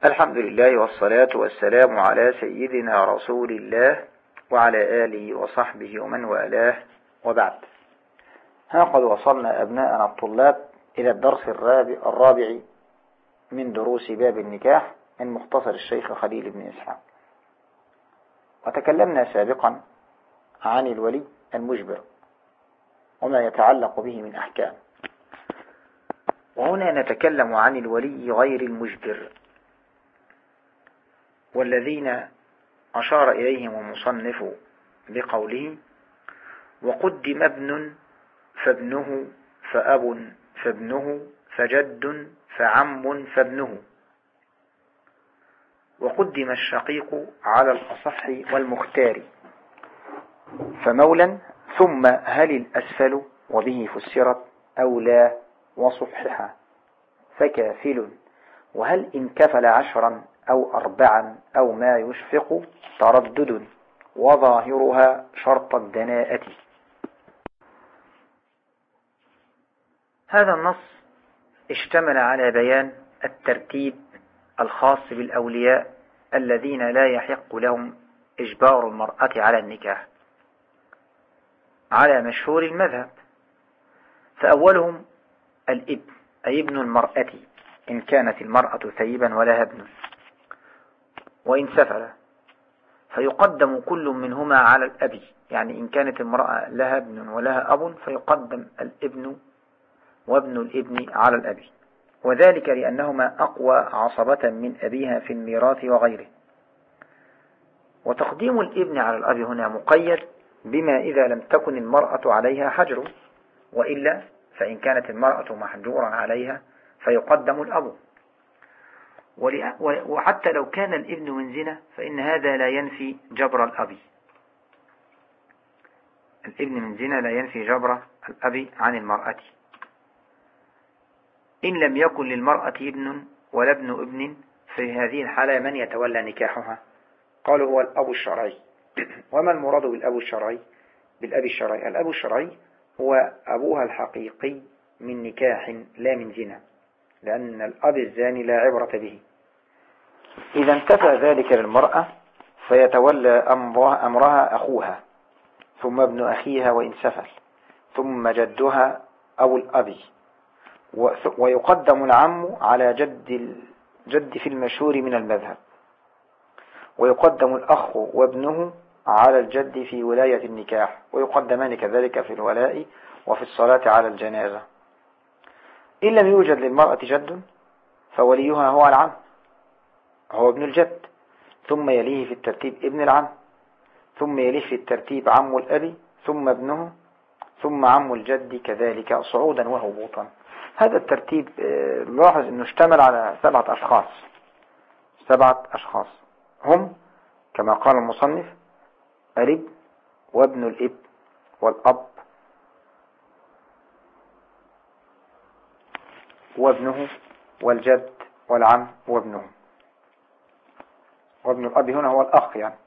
الحمد لله والصلاة والسلام على سيدنا رسول الله وعلى آله وصحبه ومن والاه، وبعد. ها قد وصلنا أبناءنا الطلاب إلى الدرس الرابع من دروس باب النكاح من مختصر الشيخ خليل بن إسحاق. وتكلمنا سابقا عن الولي المجبر وما يتعلق به من أحكام، وهنا نتكلم عن الولي غير المجبر، والذين أشار إليهم المصنف بقوله: وقدم ابن فابنه فأب فابنه فجد فعم فابنه، وقدم الشقيق على الأصح والمختار، فمولا ثم هل الأسفل وبه فسرت أو لا وصفحها، فكافل وهل إن كفل 10 أو 4 أو ما يشفق تردد، وظاهرها شرط الدناءة. هذا النص اشتمل على بيان الترتيب الخاص بالأولياء الذين لا يحق لهم إجبار المرأة على النكاح على مشهور المذهب. فأولهم الابن، أي ابن المرأة إن كانت المرأة ثيبا ولها ابن، وإن سفل فيقدم كل منهما على الأب، يعني إن كانت المرأة لها ابن ولها أب فيقدم الابن وابن الابن على الأب، وذلك لأنهما أقوى عصبة من أبيها في الميراث وغيره. وتقديم الابن على الأب هنا مقيد بما إذا لم تكن المرأة عليها حجر، وإلا فإن كانت المرأة محجورا عليها فيقدم الأب. وحتى لو كان الابن من زنا فإن هذا لا ينفي جبر الأب. الابن من زنا لا ينفي جبر الأب عن المرأة. إن لم يكن للمرأة ابن ولا ابن ابن، في هذه الحالة من يتولى نكاحها؟ قالوا هو الأب الشرعي. وما المراد بالأب الشرعي؟ بالأب الشرعي، الأب الشرعي هو أبوها الحقيقي من نكاح لا من زنا، لأن الأب الزاني لا عبرة به. إذا انتفى ذلك للمرأة فيتولى أمرها أخوها، ثم ابن أخيها وإن سفل، ثم جدها أو الأب، ويقدم العم على جد في المشهور من المذهب، ويقدم الأخ وابنه على الجد في ولاية النكاح، ويقدمان كذلك في الولاء وفي الصلاة على الجنازة. إن لم يوجد للمرأة جد فوليها هو العم، هو ابن الجد، ثم يليه في الترتيب ابن العم، ثم يليه في الترتيب عم الأب، ثم ابنه، ثم عم الجد كذلك صعودا وهبوطا. هذا الترتيب لاحظ أنه اشتمل على 7 أشخاص، 7 أشخاص هم كما قال المصنف: الابن وابن الابن والأب وابنه والجد والعم وابنه. وابن الأب هنا هو الأخ يعني.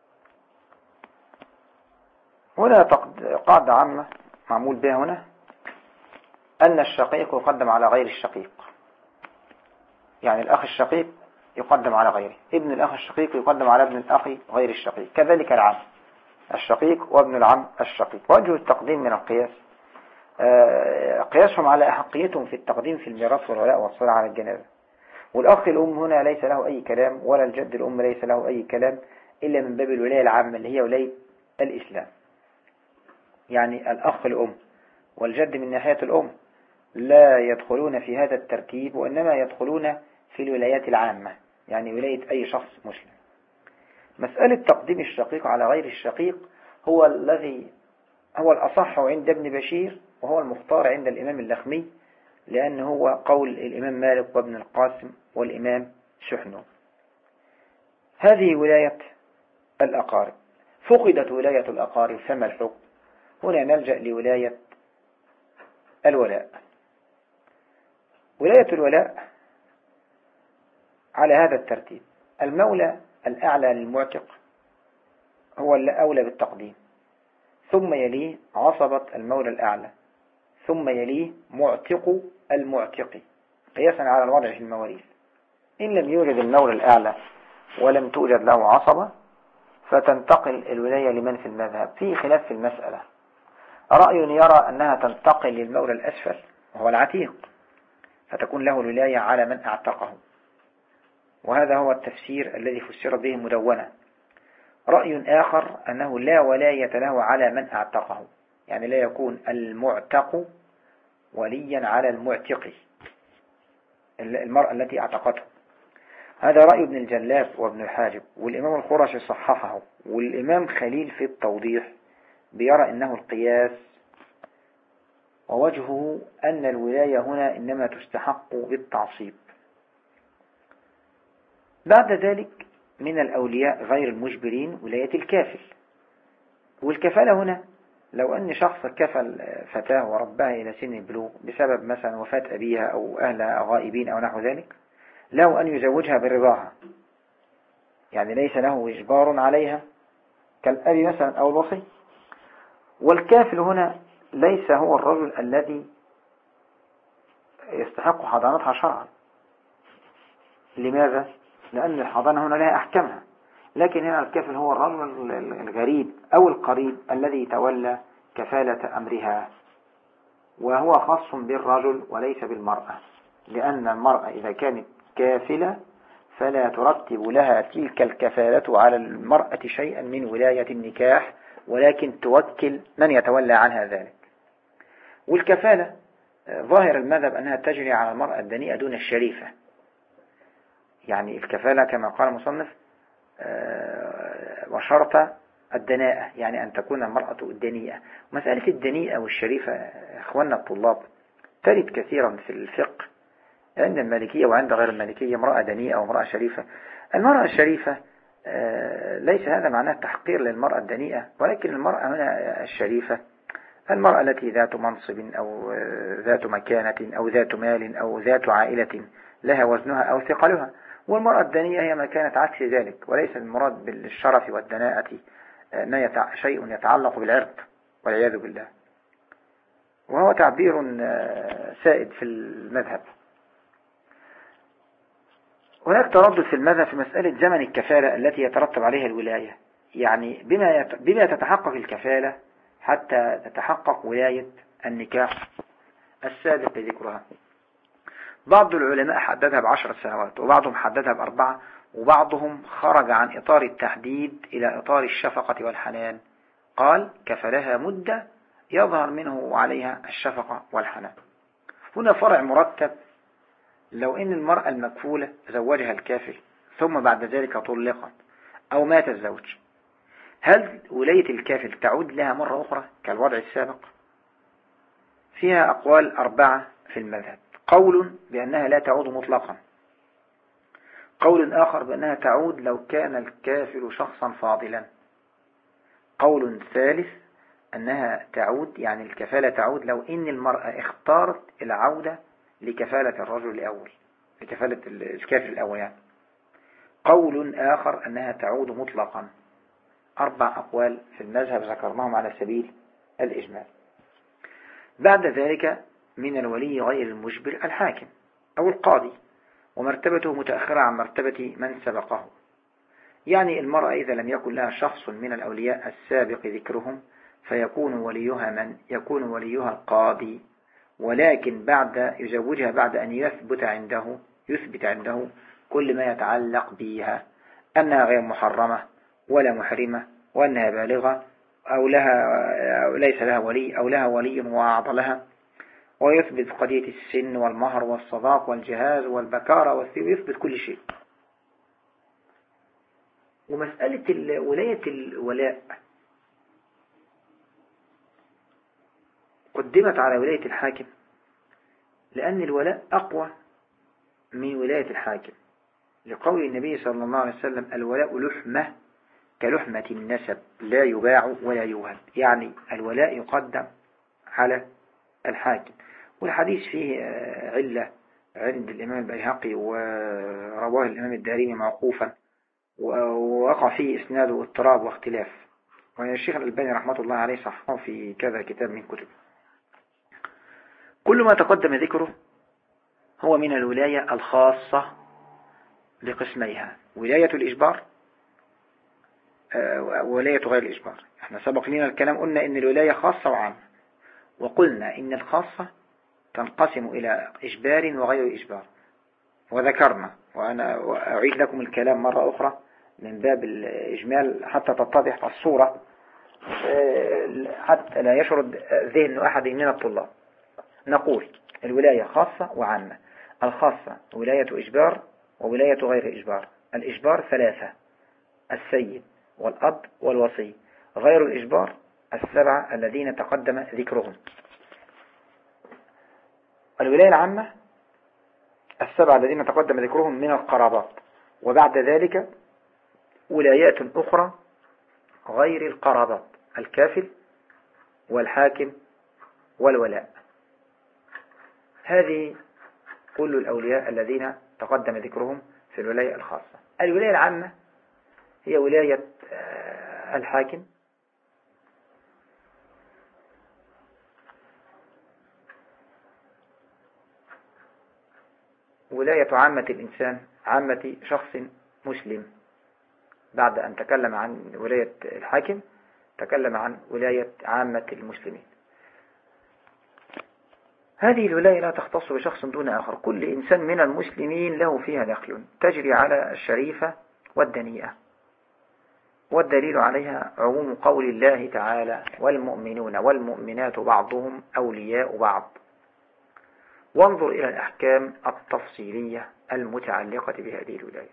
هنا قاعدة عامة معمول بها هنا أن الشقيق يقدم على غير الشقيق، يعني الأخ الشقيق يقدم على غيره، ابن الأخ الشقيق يقدم على ابن الأخ غير الشقيق، كذلك العم الشقيق وابن العم الشقيق. وجه التقديم من القياس قياسهم على أحقيتهم في التقديم في الميراث والولاء والصلاة على الجنازة. والأخ الأم هنا ليس له أي كلام، ولا الجد الأم ليس له أي كلام، إلا من باب الولاية العامة اللي هي ولاية الإسلام. يعني الأخ الأم والجد من ناحية الأم لا يدخلون في هذا الترتيب، وإنما يدخلون في الولايات العامة، يعني ولاية أي شخص مسلم. مسألة تقديم الشقيق على غير الشقيق هو الأصح عند ابن بشير، وهو المختار عند الإمام اللخمي، لأنه هو قول الإمام مالك وابن القاسم والإمام شحنو. هذه ولاية الأقارب. فقدت ولاية الأقارب فما الحكم؟ هنا نلجأ لولاية الولاء. ولاية الولاء على هذا الترتيب: المولى الأعلى للمعتق هو الأولى بالتقديم، ثم يليه عصبة المولى الأعلى، ثم يليه معتق المعتق، قياسا على الوضع في المواريث. إن لم يوجد المولى الأعلى ولم توجد له عصبة فتنتقل الولاية لمن في المذهب، في خلاف في المسألة. رأي يرى أنها تنتقل للمولى الأسفل وهو العتيق، فتكون له الولاية على من اعتقه، وهذا هو التفسير الذي فسر به مدونة. رأي آخر أنه لا ولاية له على من اعتقه، يعني لا يكون المعتق وليا على المعتق، المرأة التي اعتقته. هذا رأي ابن الجلاب وابن الحاجب، والإمام الخرشي صححه، والإمام خليل في التوضيح بيرى إنه القياس، ووجهه أن الولاية هنا إنما تستحق بالتعصيب. بعد ذلك من الأولياء غير المجبرين ولاية الكافل، والكفالة هنا لو أن شخص كفل فتاة وربها إلى سن البلوغ بسبب مثلا وفاة أبيها أو أهلها غائبين أو نحو ذلك، له أن يزوجها برضاها، يعني ليس له إجبار عليها كالأب مثلا أو الوصي. والكافل هنا ليس هو الرجل الذي يستحق حضانتها شرعا. لماذا؟ لأن الحضانة هنا لها أحكامها، لكن هنا الكافل هو الرجل الغريب أو القريب الذي تولى كفالة أمرها، وهو خاص بالرجل وليس بالمرأة، لأن المرأة إذا كانت كافلة فلا ترتب لها تلك الكفالة على المرأة شيئا من ولاية النكاح، ولكن توكل من يتولى عنها ذلك. والكفالة ظاهر المذهب أنها تجري على المرأة الدنيئة دون الشريفة، يعني الكفالة كما قال المصنف وشرط الدناءة، يعني أن تكون المرأة الدنيئة. مسألة الدنيئة والشريفة إخواننا الطلاب ترد كثيرا في الفقه عند المالكية وعند غير المالكية، امرأة دنيئة وامرأة شريفة. المرأة الشريفة ليس هذا معناه تحقير للمرأة الدنيئة، ولكن المرأة هنا الشريفة المرأة التي ذات منصب أو ذات مكانة أو ذات مال أو ذات عائلة لها وزنها أو ثقلها. والمرأة الدنيئة هي ما كانت عكس ذلك، وليس المراد بالشرف والدناءة شيء يتعلق بالعرض والعياذ بالله، وهو تعبير سائد في المذهب. هناك تردد في المذهب في مسألة زمن الكفالة التي يترتب عليها الولاية، يعني بما تتحقق الكفالة حتى تتحقق ولاية النكاح السابق ذكرها. بعض العلماء حددها ب10 سنوات، وبعضهم حددها ب4، وبعضهم خرج عن إطار التحديد إلى إطار الشفقة والحنان، قال كفلها مدة يظهر منه عليها الشفقة والحنان. هنا فرع مرتب، لو إن المرأة المكفولة زوجها الكافل ثم بعد ذلك طلقت أو مات الزوج، هل ولاية الكافل تعود لها مرة أخرى كالوضع السابق؟ فيها أقوال 4 في المذهب. قول بأنها لا تعود مطلقا، قول آخر بأنها تعود لو كان الكافل شخصا فاضلا، قول ثالث أنها تعود يعني الكفالة تعود لو إن المرأة اختارت العودة لكفالة الرجل الأول، لكفالة الكافل الأول يعني. قول آخر أنها تعود مطلقا. 4 أقوال في المذهب ذكرناهم على سبيل الإجمال. بعد ذلك من الولي غير المجبر الحاكم أو القاضي، ومرتبته متأخرة عن مرتبة من سبقه. يعني المرأة إذا لم يكن لها شخص من الأولياء السابق ذكرهم فيكون وليها من يكون وليها القاضي، ولكن بعد يزوجها بعد أن يثبت عنده كل ما يتعلق بها، أنها غير محرمة ولا محرمة، وأنها بالغة أو ليس لها ولي أو لها ولي وأعضلها، ويثبت قضية السن والمهر والصداق والجهاز والبكارة ويثبت كل شيء. ومسألة ولاية الولاء قدمت على ولاية الحاكم لأن الولاء أقوى من ولاية الحاكم، لقول النبي صلى الله عليه وسلم الولاء لحمة كلحمة النسب لا يباع ولا يوهب، يعني الولاء يقدم على الحاكم. والحديث فيه علة عند الإمام البيهقي ورواه الإمام الدارمي موقوفا، ووقع فيه إسناده اضطراب واختلاف، والشيخ الألباني رحمة الله عليه صححه في كذا كتاب من كتب. كل ما تقدم ذكره هو من الولاية الخاصة بقسميها: ولاية الإجبار وولاية غير الإجبار. احنا سبق لنا الكلام، قلنا إن الولاية خاصة وعامة، وقلنا إن الخاصة تنقسم إلى إجبار وغير إجبار، وذكرنا، وأنا أعيد لكم الكلام مرة أخرى من باب الإجمال حتى تتضح الصورة، حتى لا يشرد ذهن أحد من الطلاب. نقول الولاية خاصة وعامة. الخاصة ولاية إجبار وولاية غير إجبار. الإجبار 3: السيد والأب والوصي. غير الإجبار 7 الذين تقدم ذكرهم. الولاية العامة 7 الذين تقدم ذكرهم من القرابات، وبعد ذلك ولايات أخرى غير القرابات: الكافل والحاكم والولاء. هذه كل الأولياء الذين تقدم ذكرهم في الولاية الخاصة. الولاية العامة هي ولاية الحاكم ولاية عامة الإنسان، عامة شخص مسلم. بعد أن تكلم عن ولاية الحاكم تكلم عن ولاية عامة المسلمين. هذه الولاية لا تختص بشخص دون آخر، كل إنسان من المسلمين له فيها دخل، تجري على الشريفة والدنيئة، والدليل عليها عموم قول الله تعالى: والمؤمنون والمؤمنات بعضهم أولياء بعض. وانظر إلى الأحكام التفصيلية المتعلقة بهذه الولاية.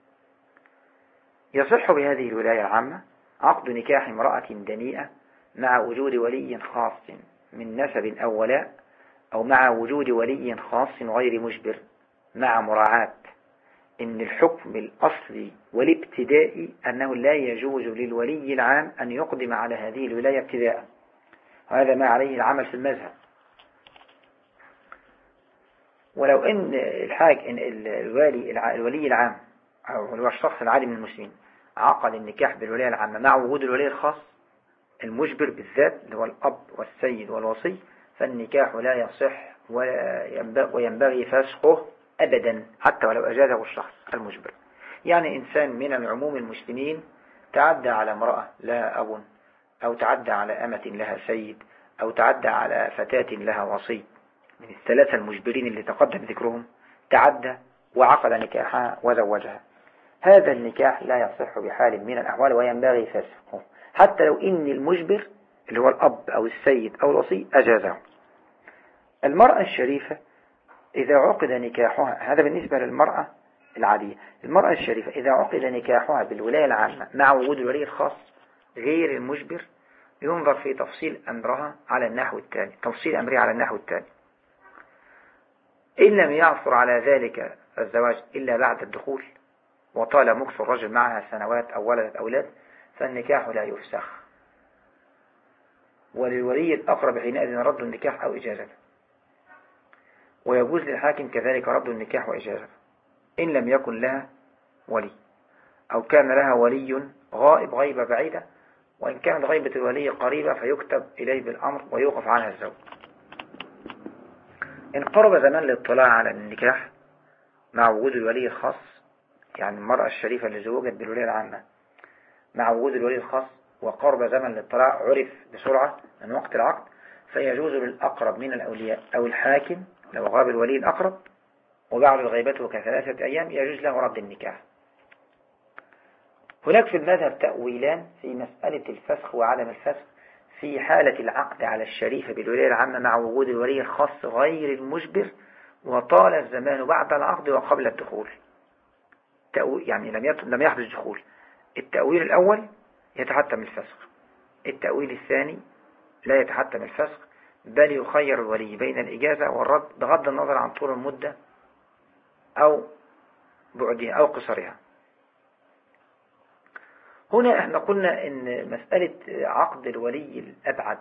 يصح بهذه الولاية العامة عقد نكاح امرأة دنيئة مع وجود ولي خاص من نسب أو ولاء، أو مع وجود ولي خاص غير مجبر، مع مراعاة إن الحكم الأصلي والابتدائي أنه لا يجوز للولي العام أن يقدم على هذه الولاية ابتداء، وهذا ما عليه العمل في المذهب. ولو إن الولي العام أو الشخص العادي من المسلمين عقد النكاح بالولاية العامة مع وجود الولي الخاص المجبر بالذات اللي هو الأب والسيد والوصي، فالنكاح لا يصح وينبغي فسخه أبدا حتى ولو أجازه الشخص المجبر. يعني إنسان من العموم المسلمين تعدى على امرأة لها أب، أو تعدى على أمة لها سيد، أو تعدى على فتاة لها وصي من الثلاثة المجبرين اللي تقدم ذكرهم، تعدى وعقد نكاحها وزوجها، هذا النكاح لا يصح بحال من الأحوال وينبغي فسخه حتى لو إن المجبر اللي هو الأب أو السيد أو الوصي أجازه. المرأة الشريفة إذا عقد نكاحها، هذا بالنسبة للمرأة العادية، المرأة الشريفة إذا عقد نكاحها بالولاية العامة مع وجود الولي الخاص غير المجبر، ينظر في تفصيل أمرها على النحو التالي، تفصيل أمرها على النحو التالي: إن لم يعثر على ذلك الزواج إلا بعد الدخول، وطال مكث الرجل معها سنوات أو ولدت أولاد، فالنكاح لا يفسخ، وللولي الأقرب حينئذ رد النكاح أو إجازته، ويجوز للحاكم كذلك رد النكاح وإجازته إن لم يكن لها ولي، أو كان لها ولي غائب غيبة بعيدة، وإن كانت غيبة الولي قريبة فيكتب إليه بالأمر ويوقف عنها الزوج. إن قرب زمان الاطلاع على النكاح مع وجود الولي الخاص، يعني المرأة الشريفة اللي زوجت بالولاية العامة مع وجود الولي الخاص وقرب زمن الاطلاع عرف بسرعة من وقت العقد، فيجوز للأقرب من الأولياء أو الحاكم لو غاب الولي الأقرب وبعد غيبته ك3 أيام يجوز له رد النكاح. هناك في المذهب تأويلان في مسألة الفسخ وعدم الفسخ في حالة العقد على الشريفة بالولاية العامة مع وجود الولي الخاص غير المجبر وطال الزمان بعد العقد وقبل الدخول، يعني لم يحدث دخول. التأويل الأول يتحتم الفسخ، التأويل الثاني لا يتحتم الفسخ، بل يخير الولي بين الإجازة والرد بغض النظر عن طول المدة أو بعدها أو قصرها. هنا احنا قلنا ان مسألة عقد الولي الأبعد،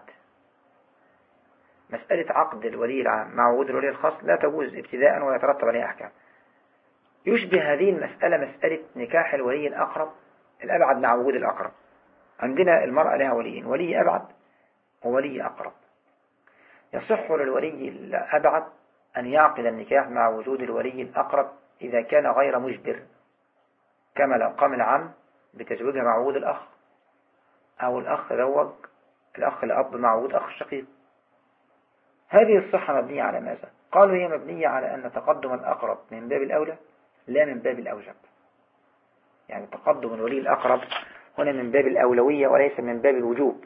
مسألة عقد الولي العام مع وجود الولي الخاص لا تجوز ابتداء ولا يترتب عليها أحكام. يشبه هذه المسألة مسألة نكاح الولي الأقرب الأبعد مع وجود الأقرب. عندنا المرأة لها وليين، ولي أبعد وولي أقرب. يصح للولي الأبعد أن يعقد النكاح مع وجود الولي الأقرب إذا كان غير مجبر كما لو قام العم بتزويجها مع وجود الأخ، أو الأخ زوج الأخ الأب مع وجود أخ شقيق. هذه الصحة مبنية على ماذا؟ قالوا هي مبنية على أن تقدم الأقرب من باب الأولى لا من باب الأوجب. يعني تقدم الولي الأقرب هنا من باب الأولوية وليس من باب الوجوب.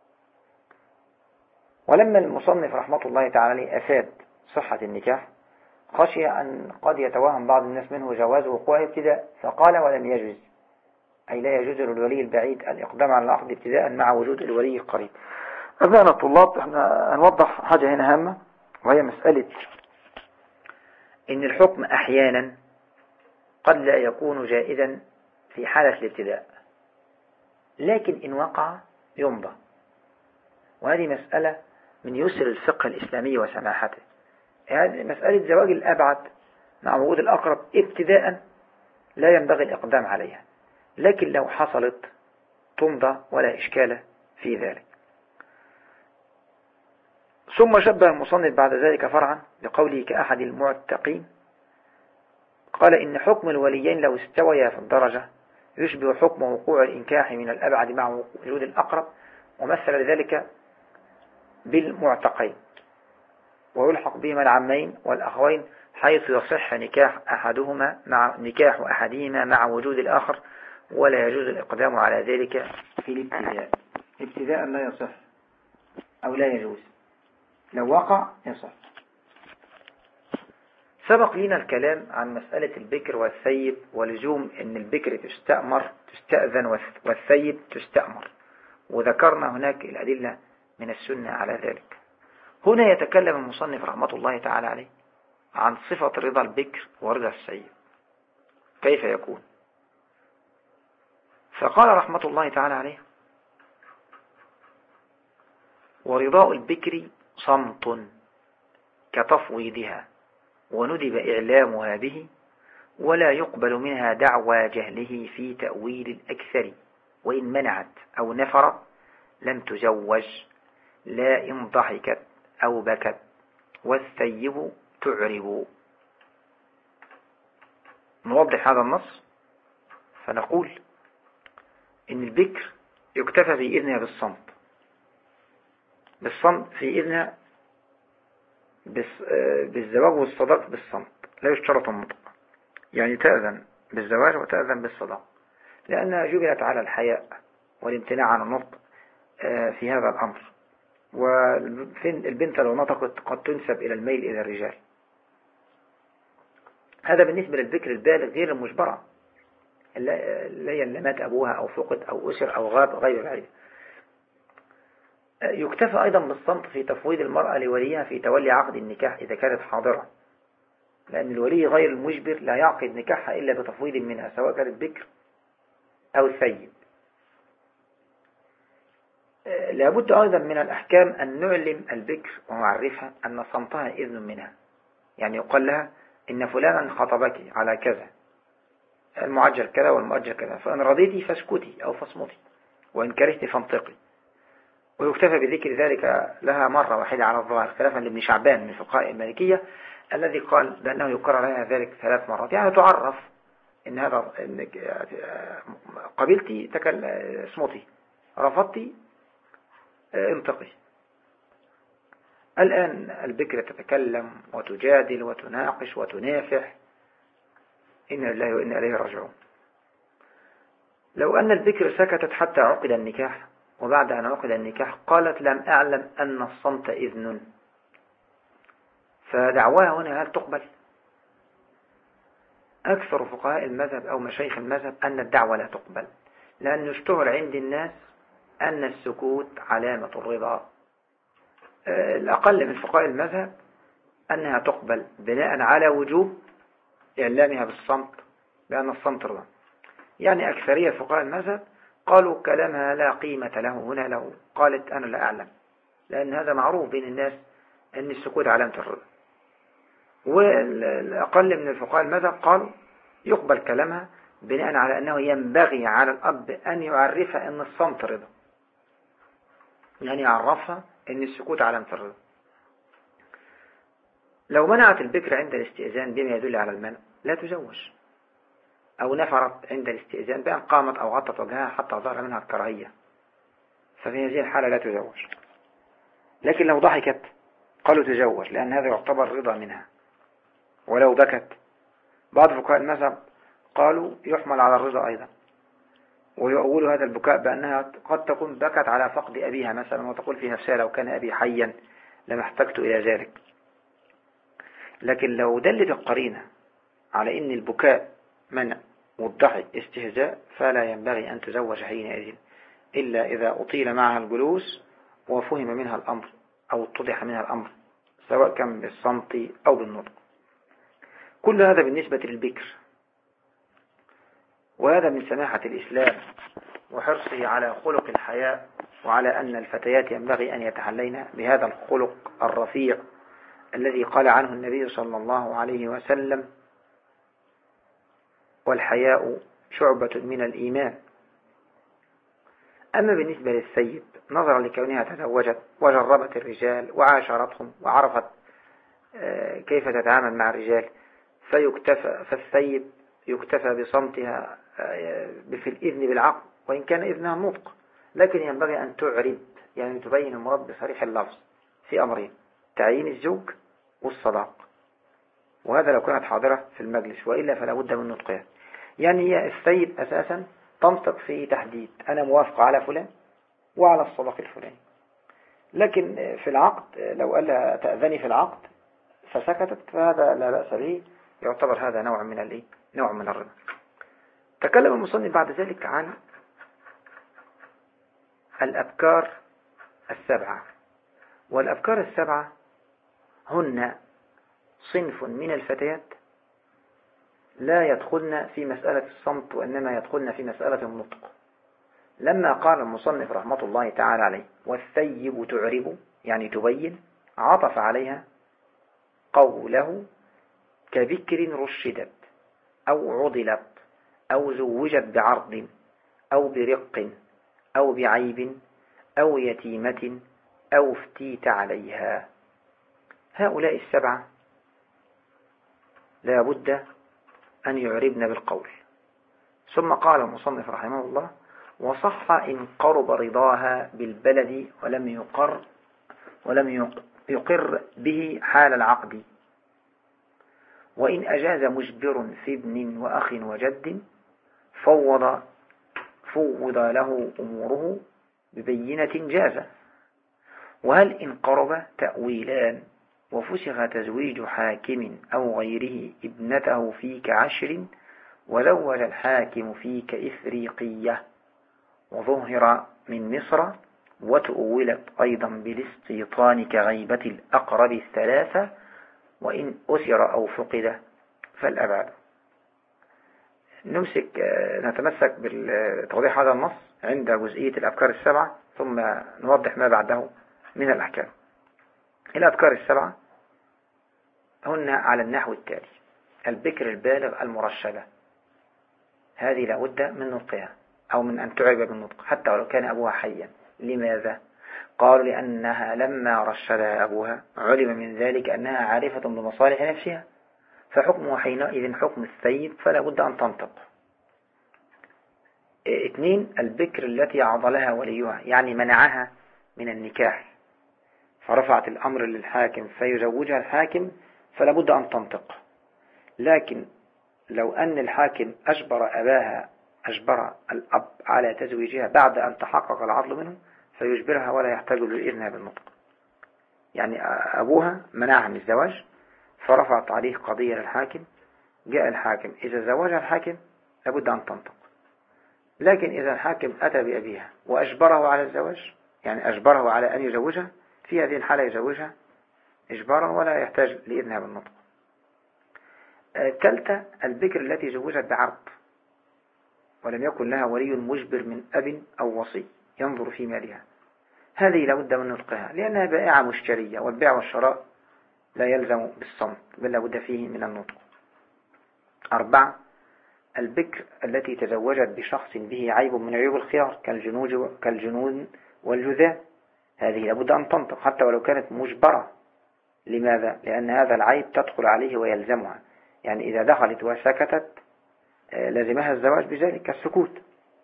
ولما المصنف رحمة الله تعالى أفاد صحة النكاح خشي أن قد يتوهم بعض الناس منه جواز وقوع ابتداء، فقال ولم يجوز، أي لا يجوز للولي البعيد الإقدام على العقد ابتداء مع وجود الولي القريب. أبناءنا الطلاب، احنا هنوضح حاجة هنا هامة، وهي مسألة إن الحكم أحيانا قد لا يكون جائزا في حالة الابتداء، لكن إن وقع يمضى. وهذه مسألة من يسر الفقه الإسلامي وسماحته. يعني مسألة زواج الأبعد مع وجود الأقرب ابتداء لا ينبغي الإقدام عليها، لكن لو حصلت تمضى ولا إشكال في ذلك. ثم شبه المصنف بعد ذلك فرعا بقوله كأحد المعتقين، قال إن حكم الوليين لو استويا في الدرجة يشبه حكم وقوع الإنكاح من الأبعد مع وجود الأقرب، ومثل لذلك بالمعتقين، ويلحق بهما العمين والأخوين حيث يصح نكاح أحدهما مع وجود الآخر، ولا يجوز الإقدام على ذلك في الابتداء. ابتداء لا يصح أو لا يجوز، لو وقع يصح. سبق لنا الكلام عن مسألة البكر والثيب ولزوم أن البكر تستأذن والثيب تستأمر، وذكرنا هناك الأدلة من السنة على ذلك. هنا يتكلم المصنف رحمة الله تعالى عليه عن صفة رضا البكر ورضا الثيب كيف يكون. فقال رحمة الله تعالى عليه: ورضاء البكر صمت كتفويضها وندب إعلامها به، ولا يقبل منها دعوى جهله في تأويل الأكثر، وإن منعت أو نفرت لم تزوج، لا إن ضحكت أو بكت، والثيب تعرب. نوضح هذا النص فنقول إن البكر يكتفى في إذنها بالصمت في إذنها بالزواج والصداق بالصمت، لا يشترط النطق. يعني تأذن بالزواج وتأذن بالصداق، لأنها جبلت على الحياء والامتناع عن النطق في هذا الأمر. والبنت لو نطقت قد تنسب إلى الميل إلى الرجال. هذا بالنسبة للبكر البالغ غير المجبرة، اللي مات أبوها أو فقد أو أسر أو غاب غير ذلك. يكتفى أيضا بالصمت في تفويض المرأة لوليها في تولي عقد النكاح إذا كانت حاضرة، لأن الولي غير المجبر لا يعقد نكاحها إلا بتفويض منها، سواء كانت بكر أو الثيب. لابد أيضا من الأحكام أن نعلم البكر ونعرفها أن صمتها إذن منها. يعني يقال لها إن فلانا خطبك على كذا، المعجل كذا والمؤجل كذا، فإن رضيتي فاسكتي أو فاصمتي، وإن كرهتي فانطقي. ويكتفى بذكر ذلك لها مرة واحدة على الظاهر، خلافا لابن شعبان من فقهاء المالكية الذي قال بأنه يكرر لها ذلك 3 مرات. يعني تعرف إن هذا قبلتي اصمتي، رفضتي انطقي. الآن البكر تتكلم وتجادل وتناقش وتنافح، إن الله وإن إليه راجعون. لو أن البكر سكتت حتى عقد النكاح، وبعد أن عقد النكاح قالت لم أعلم أن الصمت إذن، فدعواها هنا هل تقبل؟ أكثر فقهاء المذهب أو مشايخ المذهب أن الدعوة لا تقبل، لأن يشتهر عند الناس أن السكوت علامة الرضا. الأقل من فقهاء المذهب أنها تقبل بناء على وجوب إعلامها بالصمت، بأن الصمت رضا. يعني أكثرية فقهاء المذهب قالوا كلامها لا قيمة له هنا لو قالت أنا لا أعلم، لأن هذا معروف بين الناس أن السكوت علامة الرضا. والأقل من الفقهاء المذهب قالوا يقبل كلامها بناء على أنه ينبغي على الأب أن يعرفها أن الصمت رضا، يعني يعرفها أن السكوت علامة الرضا. لو منعت البكر عند الاستئذان بما يدل على المنع لا تزوج، أو نفرت عند الاستئذان بأن قامت أو غطت وجهها حتى ظهر منها الكراهية، ففي هذه الحالة لا تزوج. لكن لو ضحكت قالوا تزوج، لأن هذا يعتبر رضا منها. ولو بكت بعض فقهاء المذهب قالوا يحمل على الرضا أيضا، ويؤول هذا البكاء بأنها قد تكون بكت على فقد أبيها مثلا، وتقول في نفسها لو كان أبي حيا لما احتجت إلى ذلك. لكن لو دلت القرينة على أن البكاء منع والضحك استهزاء فلا ينبغي أن تزوج حينئذ، إلا إذا أطيل معها الجلوس وفهم منها الأمر أو اتضح منها الأمر، سواء كان بالصمت أو بالنطق. كل هذا بالنسبة للبكر، وهذا من سماحة الإسلام وحرصه على خلق الحياء، وعلى أن الفتيات ينبغي أن يتحلين بهذا الخلق الرفيع الذي قال عنه النبي صلى الله عليه وسلم: والحياء شعبة من الإيمان. أما بالنسبة للسيد، نظرا لكونها تزوجت وجربت الرجال وعاشرتهم وعرفت كيف تتعامل مع الرجال، فالسيد يكتفى بصمتها في الإذن بالعقل، وإن كان إذنها النطق، لكن ينبغي أن تعرب، يعني تبين المراد بصريح اللفظ في أمرين: تعيين الزوج والصداق، وهذا لو كانت حاضرة في المجلس، وإلا فلا بد من نطقها. يعني هي السيد أساسا تنطق في تحديد: أنا موافقة على فلان وعلى الصداق الفلاني. لكن في العقد لو قال لها تأذني في العقد فسكتت، فهذا لا بأس به، يعتبر هذا نوع من نوع من الرضا. تكلم المصنف بعد ذلك عن الأبكار السبعة. والأبكار السبعة هن صنف من الفتيات لا يدخلن في مسألة الصمت، وإنما يدخلن في مسألة النطق. لما قال المصنف رحمة الله تعالى عليه: والثيب تعرب، يعني تبين، عطف عليها قوله: كبكر رشدت أو عضلت أو زوجت بعرض أو برق أو بعيب أو يتيمة أو افتيت عليها. هؤلاء السبعة لا بد أن يعربن بالقول. ثم قال المصنف رحمه الله: وصح إن قرب رضاها بالبلد ولم يقر به حال العقد، وإن أجاز مجبر في ابن وأخ وجد فوض له أموره ببينة جازة. وهل إن قرب تأويلان وفسخ تزويج حاكم أو غيره ابنته فيك 10 وزوج الحاكم فيك إفريقية وظهر من مصر وتؤولت أيضا بالاستيطان كغيبة الأقرب الثلاثة، وإن أسر أو فقد فالأبعد. نتمسك بتوضيح هذا النص عند جزئية الأبكار السبعة، ثم نوضح ما بعده من الأحكام. الأبكار السبعة هن على النحو التالي: البكر البالغ المرشدة، هذه لابد من نطقها أو من أن تعرب بالنطق حتى ولو كان أبوها حيا. لماذا؟ قالوا: لأنها لما رشدها أبوها علم من ذلك أنها عارفة بمصالح نفسها، فحكمها حينئذ حكم السيد، فلا بد أن تنطق. 2. البكر التي عضلها وليها، يعني منعها من النكاح فرفعت الأمر للحاكم فيزوجها الحاكم، فلا بد أن تنطق. لكن لو أن الحاكم أجبر الأب على تزويجها بعد أن تحقق العضل منه فيجبرها ولا يحتاج لإذنها بالنطق. يعني أبوها منعها من الزواج فرفعت عليه قضية للحاكم، جاء الحاكم، إذا زوجها الحاكم لابد أن تنطق. لكن إذا الحاكم أتى بأبيها وأجبره على الزواج، يعني أجبره على أن يزوجها، في هذه الحالة يزوجها إجبارا ولا يحتاج لإذنها بالنطق. 3. البكر التي زوجت بعرض ولم يكن لها ولي مجبر من أب أو وصي ينظر في مالها، هذه لابد من نطقها، لأنها بائعة مشترية، والبيع والشراء لا يلزم بالصمت بل لابد فيه من النطق. 4. البكر التي تزوجت بشخص به عيب من عيوب الخيار كالجنون والجذام، هذه لابد أن تنطق حتى ولو كانت مجبرة. لماذا؟ لأن هذا العيب تدخل عليه ويلزمها، يعني إذا دخلت وسكتت لازمها الزواج بذلك كالسكوت.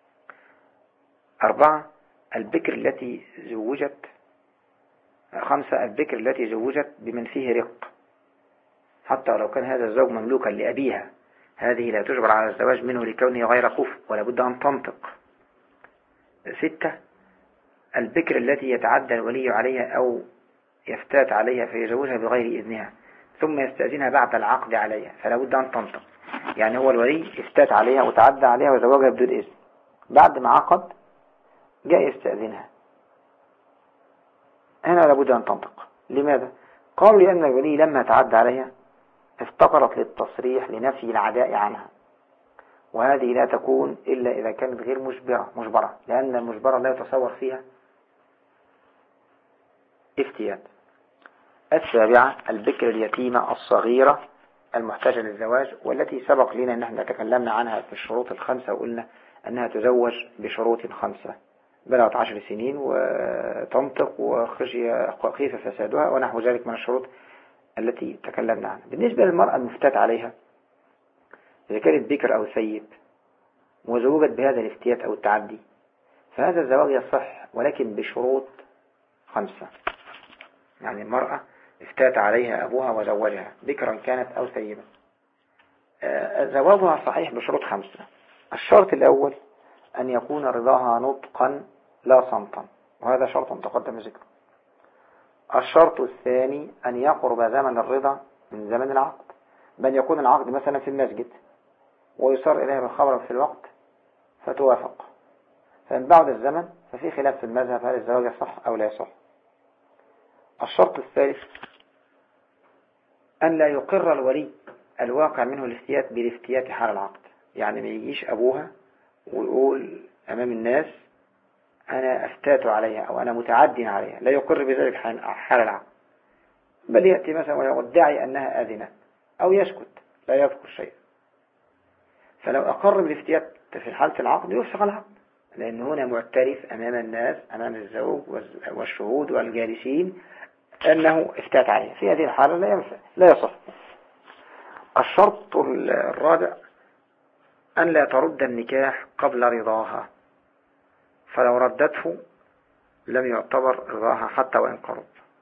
4 البكر التي زوجت 5 البكر التي زوجت بمن فيه رق، حتى ولو كان هذا الزوج مملوكا لأبيها، هذه لا تجبر على الزواج منه لكونه غير كفء ولا بد أن تنطق. 6 البكر التي يتعدى الولي عليها أو يفتات عليها فيزوجها بغير إذنها ثم يستأذنها بعد العقد عليها فلا بد أن تنطق. يعني هو الولي افتات عليها وتعدى عليها وزوجها بدون إذن، بعد ما عقد جاء يستأذنها، هنا لابد أن تنطق. لماذا؟ قالوا لأن الولي لما تعدى عليها افتقرت للتصريح لنفي العداء عنها، وهذه لا تكون إلا إذا كانت غير مجبرة، لأن المجبرة لا يتصور فيها افتيات. 7 البكر اليتيمة الصغيرة المحتاجة للزواج، والتي سبق لنا أن احنا تكلمنا عنها في الشروط ال5 وقلنا أنها تزوج بشروط 5: بلغت 10 سنين وتنطق وخيف فسادها ونحو ذلك من الشروط التي تكلمنا عنها. بالنسبة للمرأة المفتات عليها إذا كانت بكر أو سيد وزوجت بهذا الافتيات أو التعدي فهذا الزواج يصح، ولكن بشروط 5. يعني المرأة افتات عليها أبوها وزوجها بكرا كانت أو سيدة، زواجها صحيح بشروط 5. الشرط الأول أن يكون رضاها نطقا لا صمتا، وهذا شرط تقدم ذكره. الشرط الثاني أن يقرب زمن الرضا من زمن العقد، بل يكون العقد مثلا في المسجد ويصار إليها بالخبر في الوقت فتوافق، فإن بعد الزمن ففي خلاف في المذهب هل الزواج يصح أو لا يصح. الشرط الثالث أن لا يقر الولي الواقع منه الافتيات بالافتيات حال العقد، يعني ما يجيش أبوها ويقول أمام الناس أنا أفتات عليها أو أنا متعد عليها، لا يقر بذلك حال العقد، بل يأتي مثلا ويدعي أنها آذنة أو يسكت لا يذكر شيء. فلو أقر بالافتيات في حالة العقد يفسخ العقد، لأن هنا معترف أمام الناس أمام الزوج والشهود والجالسين أنه افتات عليها، في هذه الحالة لا يصح. الشرط الرابع أن لا ترد النكاح قبل رضاها، فلو ردته لم يعتبر رضاها حتى وإن قرب.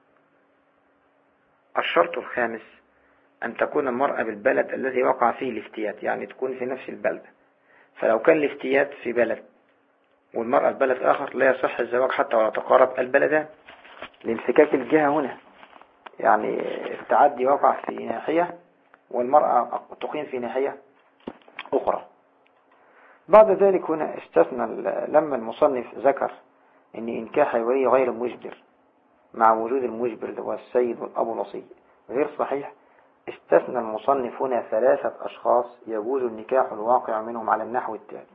الشرط الخامس أن تكون المرأة بالبلد الذي وقع فيه الافتيات، يعني تكون في نفس البلد، فلو كان الافتيات في بلد والمرأة في بلد آخر لا يصح الزواج حتى ولا تقارب البلدان لانفكاك الجهة هنا، يعني التعدي وقع في ناحية والمرأة تقيم في ناحية أخرى. بعد ذلك هنا استثنى لما المصنف ذكر أن إنكاح الولي غير مجبر مع وجود المجبر اللي هو السيد والأب الوصي غير صحيح، استثنى المصنف هنا 3 أشخاص يجوز النكاح الواقع منهم على النحو التالي: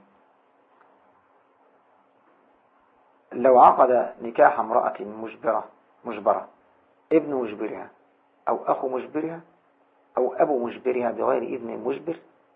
لو عقد نكاح امرأة مجبرة ابن مجبرها أو أخو مجبرها أو أبو مجبرها بغير إذن المجبر،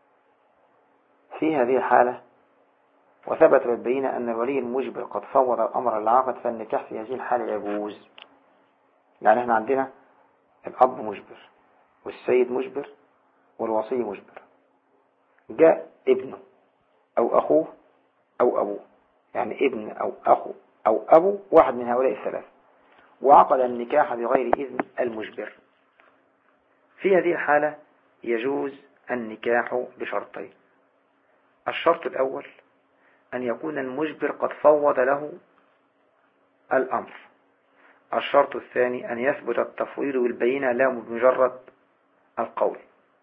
في هذه الحالة وثبت بالبينة أن الولي المجبر قد فوض الأمر العقد، فالنكاح في هذه الحالة يجوز. يعني احنا عندنا الأب مجبر والسيد مجبر والوصي مجبر، جاء ابنه أو أخوه أو أبوه، يعني ابن أو أخو أو أبو واحد من هؤلاء ال3 وعقد النكاح بغير إذن المجبر، في هذه الحالة يجوز النكاح بشرطين: الشرط الأول أن يكون المجبر قد فوض له الأمر، الشرط الثاني أن يثبت التفويض بالبينة لا بمجرد القول،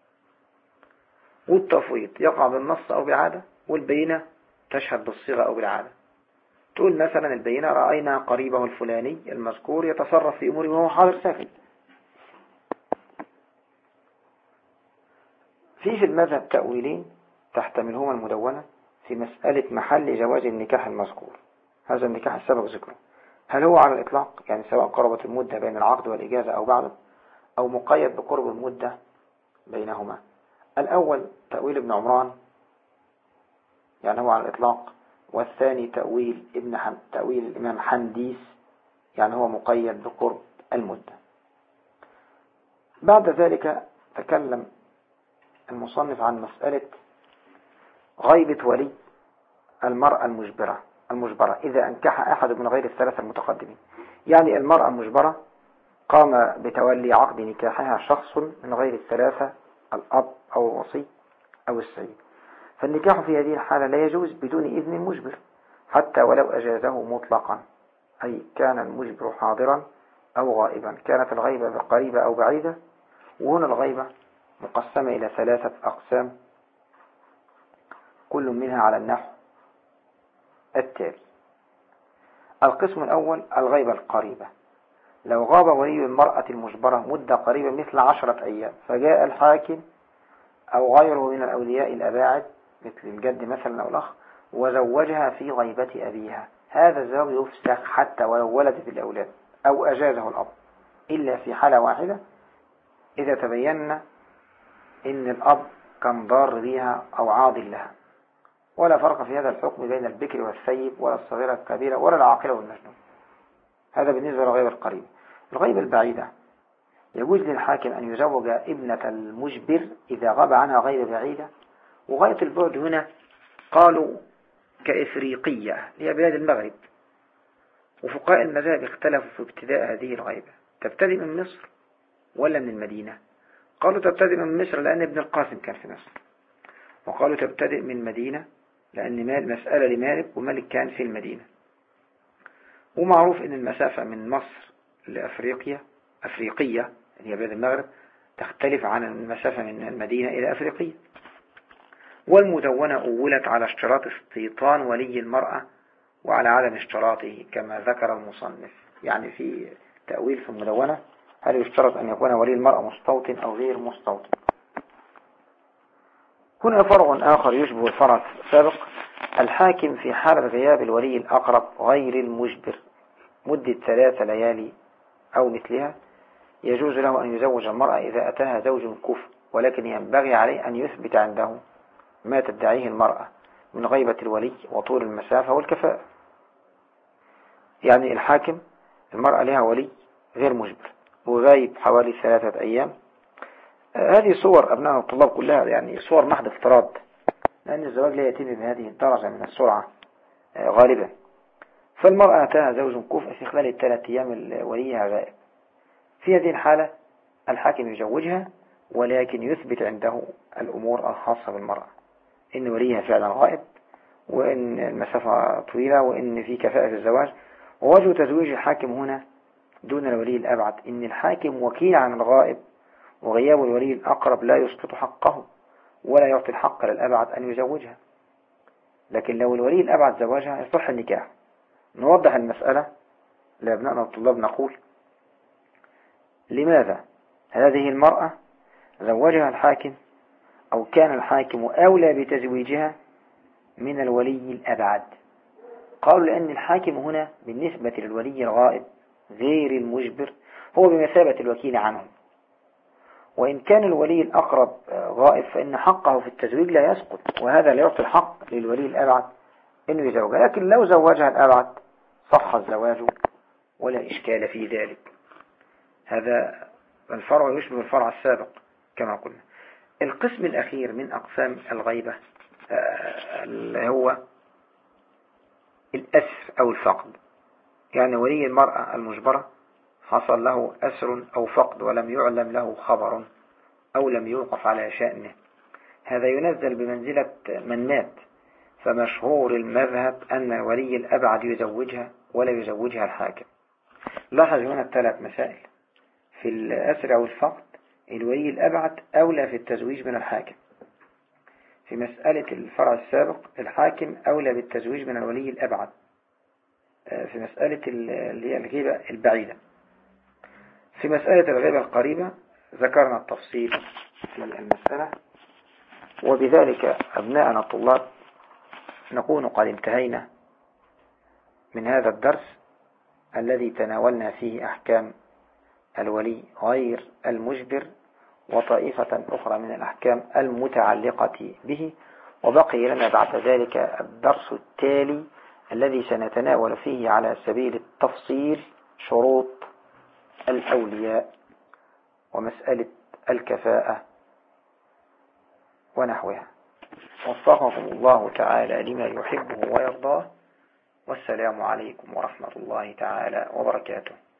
والتفويض يقع بالنص أو بالعادة، والبينة تشهد بالصيغة أو بالعادة. تقول مثلا البينة رأينا قريبه الفلاني المذكور يتصرف في أموره وهو حاضر ساكن. في المذهب تأويلين تحتملهما المدونة في مسألة محل جواز النكاح المذكور، هذا النكاح السبق ذكره، هل هو على الإطلاق يعني سواء قربت المدة بين العقد والإجازة أو بعده، أو مقيد بقرب المدة بينهما؟ الأول تأويل ابن عمران يعني هو على الإطلاق، والثاني تأويل الإمام حنديس يعني هو مقيد بقرب المدة. بعد ذلك تكلم المصنف عن مسألة غيبة ولي المرأة المجبرة إذا أنكح أحد من غير الثلاثة المتقدمين. يعني المرأة المجبرة قام بتولي عقد نكاحها شخص من غير الثلاثة، الأب أو الوصي أو السيد، فالنكاح في هذه الحالة لا يجوز بدون إذن المجبر حتى ولو أجازه مطلقا، أي كان المجبر حاضرا أو غائبا، كانت الغيبة قريبة أو بعيدة. وهنا الغيبة مقسمة إلى 3 أقسام، كل منها على النحو التالي. القسم الأول الغيبة القريبة، لو غاب ولي المرأة المجبرة مدة قريبة مثل 10 أيام، فجاء الحاكم أو غيره من الأولياء الأباعد مثل الجد مثلا أو الأخ وزوجها في غيبة أبيها، هذا الزواج يفسخ حتى ولو ولدت الأولاد أو أجازه الأب، إلا في حالة واحدة إذا تبين إن الأب كان ضار بها أو عاضل لها، ولا فرق في هذا الحكم بين البكر والثيب ولا الصغيرة الكبيرة ولا العاقلة والمجنون. هذا بالنسبة للغيبة القريبة. الغيبة البعيدة يجوز للحاكم أن يزوج ابنة المجبر إذا غاب عنها غيبة بعيدة، وغاية البعد هنا قالوا كإفريقية هي بلاد المغرب، وفقهاء المذاهب اختلفوا في ابتداء هذه الغيبة، تبتدئ من مصر ولا من المدينة؟ قالوا تبتدئ من مصر لأن ابن القاسم كان في مصر، وقالوا تبتدئ من المدينة لأن مسألة لمالك ومالك كان في المدينة. ومعروف أن المسافة من مصر لأفريقيا أفريقية اللي هي بلاد المغرب تختلف عن المسافة من المدينة إلى أفريقيا. والمدونة أولت على اشتراط استيطان ولي المرأة وعلى عدم اشتراطه كما ذكر المصنف، يعني في تأويل في المدونة هل يشترط أن يكون ولي المرأة مستوطن أو غير مستوطن. هنا فرع آخر يشبه الفرع السابق، الحاكم في حالة غياب الولي الأقرب غير المجبر مدة 3 ليالي أو مثلها، يجوز له أن يزوج المرأة إذا أتاها زوج كفء، ولكن ينبغي عليه أن يثبت عنده ما تدعيه المرأة من غيبة الولي وطول المسافة والكفاءة. يعني الحاكم المرأة لها ولي غير مجبر وغايب حوالي 3 أيام، هذه صور أبناء الطلاب كلها يعني صور محض افتراض، لأن الزواج لا يتم بهذه الدرجة من السرعة غالبا. فالمرأة أتاها زوج كفء في خلال 3 أيام وليها غائب، في هذه الحالة الحاكم يزوجها، ولكن يثبت عنده الأمور الخاصة بالمرأة، إن وليها فعلا غائب، وإن المسافة طويلة، وإن في كفاءة في الزواج. ووجه تزويج الحاكم هنا دون الولي الأبعد إن الحاكم وكيل عن الغائب، وغياب الولي الأقرب لا يسقط حقه ولا يعطي الحق للأبعد أن يزوجها، لكن لو الولي الأبعد زوجها يصح النكاح. نوضح المسألة لأبنائنا الطلاب، نقول لماذا هذه المرأة زوجها الحاكم أو كان الحاكم أولى بتزويجها من الولي الأبعد؟ قالوا لأن الحاكم هنا بالنسبة للولي الغائب غير المجبر هو بمثابة الوكيل عنه، وإن كان الولي الأقرب غائب فإن حقه في التزويج لا يسقط، وهذا لا يعطي الحق للولي الأبعد إنه يزوجها، لكن لو زوجها الأبعد صح الزواج ولا إشكال في ذلك. هذا الفرع يشبه الفرع السابق كما قلنا. القسم الأخير من أقسام الغيبة اللي هو الأسر أو الفقد، يعني ولي المرأة المجبرة حصل له أسر أو فقد ولم يعلم له خبر أو لم يوقف على شأنه، هذا ينزل بمنزلة من مات، فمشهور المذهب أن ولي الأبعد يزوجها ولا يزوجها الحاكم. لاحظ هنا 3 مسائل في الأسر أو الفقد، الولي الأبعد أولى في التزويج من الحاكم. في مسألة الفرع السابق الحاكم أولى بالتزويج من الولي الأبعد. في مسألة الغيبة البعيدة. في مسألة الغيبة القريبة ذكرنا التفصيل في المسألة. وبذلك أبناءنا الطلاب نكون قد انتهينا من هذا الدرس الذي تناولنا فيه أحكام الولي غير المجبر وطائفة أخرى من الأحكام المتعلقة به، وبقي لنا بعد ذلك الدرس التالي الذي سنتناول فيه على سبيل التفصيل شروط الأولياء ومسألة الكفاءة ونحوها. وفقكم الله تعالى لما يحبه ويرضاه. والسلام عليكم ورحمة الله تعالى وبركاته.